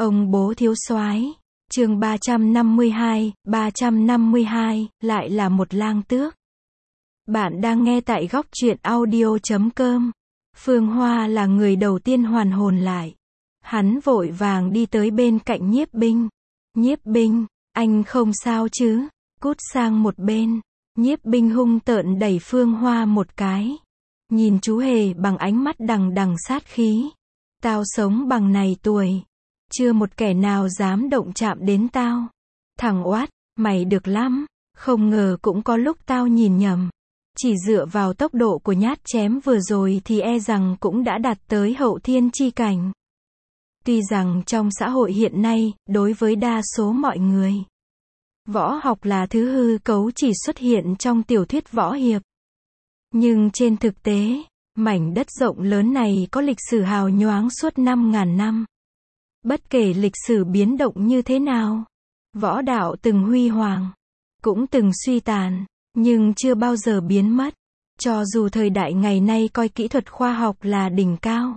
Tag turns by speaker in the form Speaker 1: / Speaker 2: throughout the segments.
Speaker 1: Ông bố thiếu soái. Chương 352, lại là một lang tước. Bạn đang nghe tại góc truyện audio.com. Phương Hoa là người đầu tiên hoàn hồn lại. Hắn vội vàng đi tới bên cạnh Nhiếp Binh. Nhiếp Binh, anh không sao chứ? Cút sang một bên. Nhiếp Binh hung tợn đẩy Phương Hoa một cái. Nhìn chú Hề bằng ánh mắt đằng đằng sát khí. Tao sống bằng này tuổi. Chưa một kẻ nào dám động chạm đến tao. Thằng oát, mày được lắm. Không ngờ cũng có lúc tao nhìn nhầm. Chỉ dựa vào tốc độ của nhát chém vừa rồi thì e rằng cũng đã đạt tới hậu thiên chi cảnh. Tuy rằng trong xã hội hiện nay, đối với đa số mọi người, võ học là thứ hư cấu chỉ xuất hiện trong tiểu thuyết võ hiệp. Nhưng trên thực tế, mảnh đất rộng lớn này có lịch sử hào nhoáng suốt 5.000 năm. Bất kể lịch sử biến động như thế nào, võ đạo từng huy hoàng, cũng từng suy tàn, nhưng chưa bao giờ biến mất. Cho dù thời đại ngày nay coi kỹ thuật khoa học là đỉnh cao,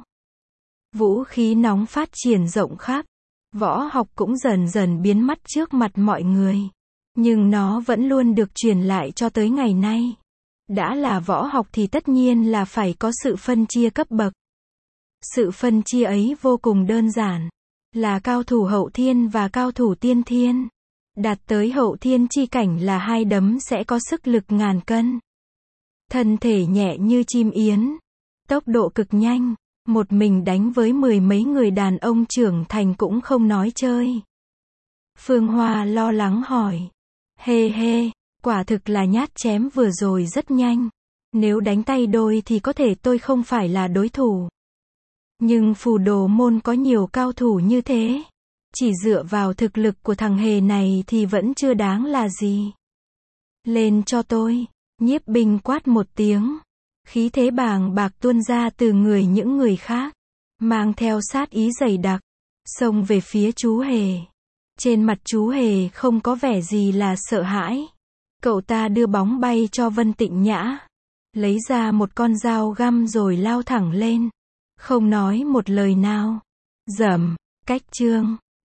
Speaker 1: vũ khí nóng phát triển rộng khắp, võ học cũng dần dần biến mất trước mặt mọi người. Nhưng nó vẫn luôn được truyền lại cho tới ngày nay. Đã là võ học thì tất nhiên là phải có sự phân chia cấp bậc. Sự phân chia ấy vô cùng đơn giản. Là cao thủ hậu thiên và cao thủ tiên thiên. Đạt tới hậu thiên chi cảnh là hai đấm sẽ có sức lực ngàn cân. Thân thể nhẹ như chim yến. Tốc độ cực nhanh. Một mình đánh với mười mấy người đàn ông trưởng thành cũng không nói chơi. Phương Hoa lo lắng hỏi. Hê hê, quả thực là nhát chém vừa rồi rất nhanh. Nếu đánh tay đôi thì có thể tôi không phải là đối thủ. Nhưng Phù Đồ môn có nhiều cao thủ như thế. Chỉ dựa vào thực lực của thằng Hề này thì vẫn chưa đáng là gì. Lên cho tôi. Nhiếp Binh quát một tiếng. Khí thế bàng bạc tuôn ra từ người những người khác. Mang theo sát ý dày đặc. Xông về phía chú Hề. Trên mặt chú Hề không có vẻ gì là sợ hãi. Cậu ta đưa bóng bay cho Vân Tịnh Nhã. Lấy ra một con dao găm rồi lao thẳng lên. Không nói một lời nào. Rầm, cách chương.